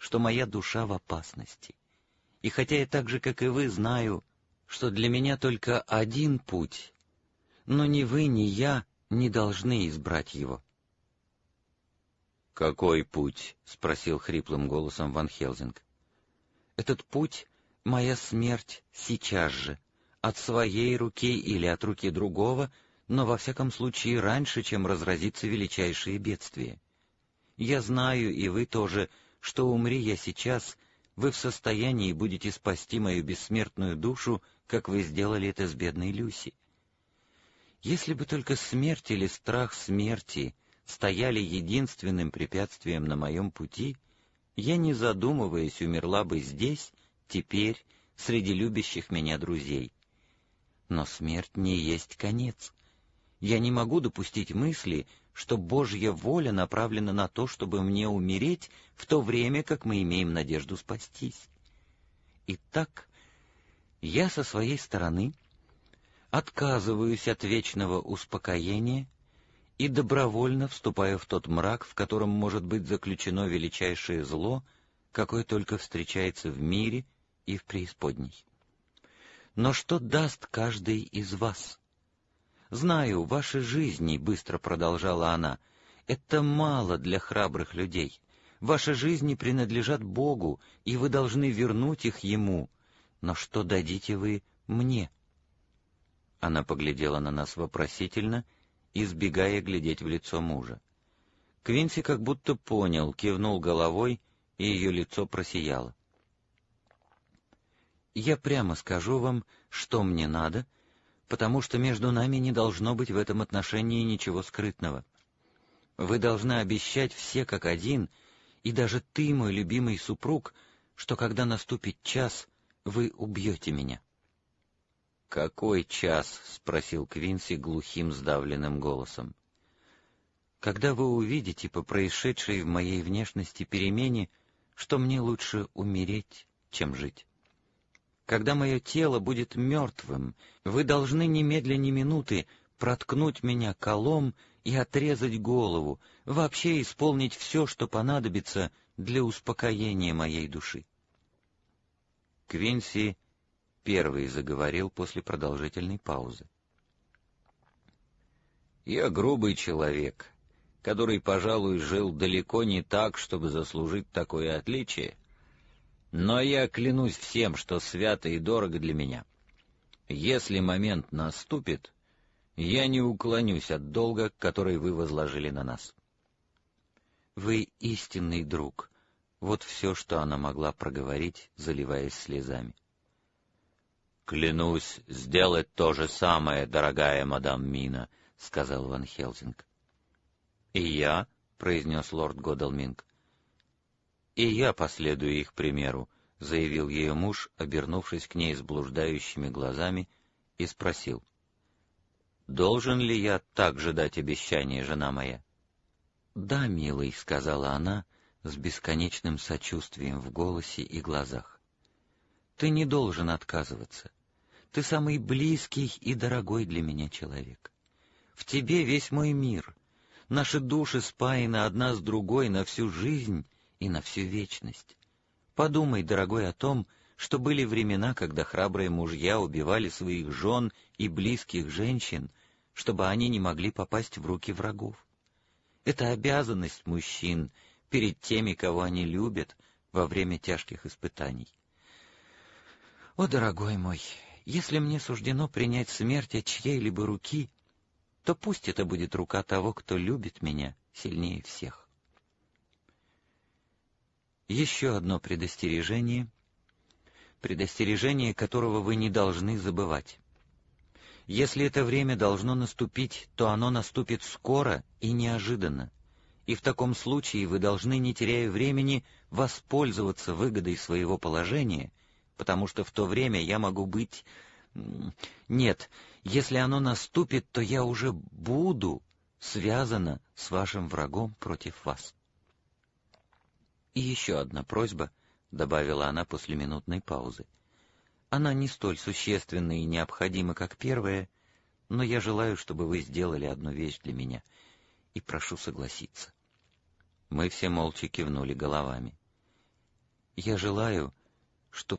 что моя душа в опасности. И хотя я так же, как и вы, знаю, что для меня только один путь, но ни вы, ни я не должны избрать его». «Какой путь?» — спросил хриплым голосом Ван Хелсинг. «Этот путь — моя смерть сейчас же, от своей руки или от руки другого, но во всяком случае раньше, чем разразится величайшее бедствие. Я знаю, и вы тоже, что умри я сейчас, вы в состоянии будете спасти мою бессмертную душу, как вы сделали это с бедной Люси. Если бы только смерть или страх смерти стояли единственным препятствием на моем пути, я, не задумываясь, умерла бы здесь, теперь, среди любящих меня друзей. Но смерть не есть конец. Я не могу допустить мысли, что Божья воля направлена на то, чтобы мне умереть, в то время как мы имеем надежду спастись. Итак, я со своей стороны отказываюсь от вечного успокоения и добровольно вступаю в тот мрак, в котором может быть заключено величайшее зло, какое только встречается в мире и в преисподней. Но что даст каждый из вас? Знаю, ваши жизни, — быстро продолжала она, — это мало для храбрых людей. Ваши жизни принадлежат Богу, и вы должны вернуть их Ему. Но что дадите вы мне?» Она поглядела на нас вопросительно, избегая глядеть в лицо мужа. Квинси как будто понял, кивнул головой, и ее лицо просияло. «Я прямо скажу вам, что мне надо, потому что между нами не должно быть в этом отношении ничего скрытного. Вы должны обещать все как один, и даже ты, мой любимый супруг, что когда наступит час, вы убьете меня». «Какой час?» — спросил Квинси глухим сдавленным голосом. «Когда вы увидите по происшедшей в моей внешности перемене, что мне лучше умереть, чем жить. Когда мое тело будет мертвым, вы должны немедля ни минуты проткнуть меня колом и отрезать голову, вообще исполнить все, что понадобится для успокоения моей души». Квинси первый заговорил после продолжительной паузы. «Я грубый человек, который, пожалуй, жил далеко не так, чтобы заслужить такое отличие, но я клянусь всем, что свято и дорого для меня. Если момент наступит, я не уклонюсь от долга, который вы возложили на нас». «Вы истинный друг», — вот все, что она могла проговорить, заливаясь слезами. «Клянусь сделать то же самое, дорогая мадам Мина», — сказал Ван Хелсинг. «И я», — произнес лорд Годалминг. «И я последую их примеру», — заявил ее муж, обернувшись к ней с блуждающими глазами, и спросил: «Должен ли я также дать обещание, жена моя?» «Да, милый», — сказала она с бесконечным сочувствием в голосе и глазах. «Ты не должен отказываться. Ты самый близкий и дорогой для меня человек. В тебе весь мой мир. Наши души спаяны одна с другой на всю жизнь и на всю вечность. Подумай, дорогой, о том, что были времена, когда храбрые мужья убивали своих жен и близких женщин, чтобы они не могли попасть в руки врагов. Это обязанность мужчин перед теми, кого они любят, во время тяжких испытаний. О, дорогой мой, если мне суждено принять смерть от чьей-либо руки, то пусть это будет рука того, кто любит меня сильнее всех». Еще одно предостережение, которого вы не должны забывать. Если это время должно наступить, то оно наступит скоро и неожиданно, и в таком случае вы должны, не теряя времени, воспользоваться выгодой своего положения, потому что в то время я могу быть... Нет, если оно наступит, то я уже буду связана с вашим врагом против вас. «И еще одна просьба», — добавила она после минутной паузы. «Она не столь существенна и необходима, как первая, но я желаю, чтобы вы сделали одну вещь для меня, и прошу согласиться». Мы все молча кивнули головами. Я желаю,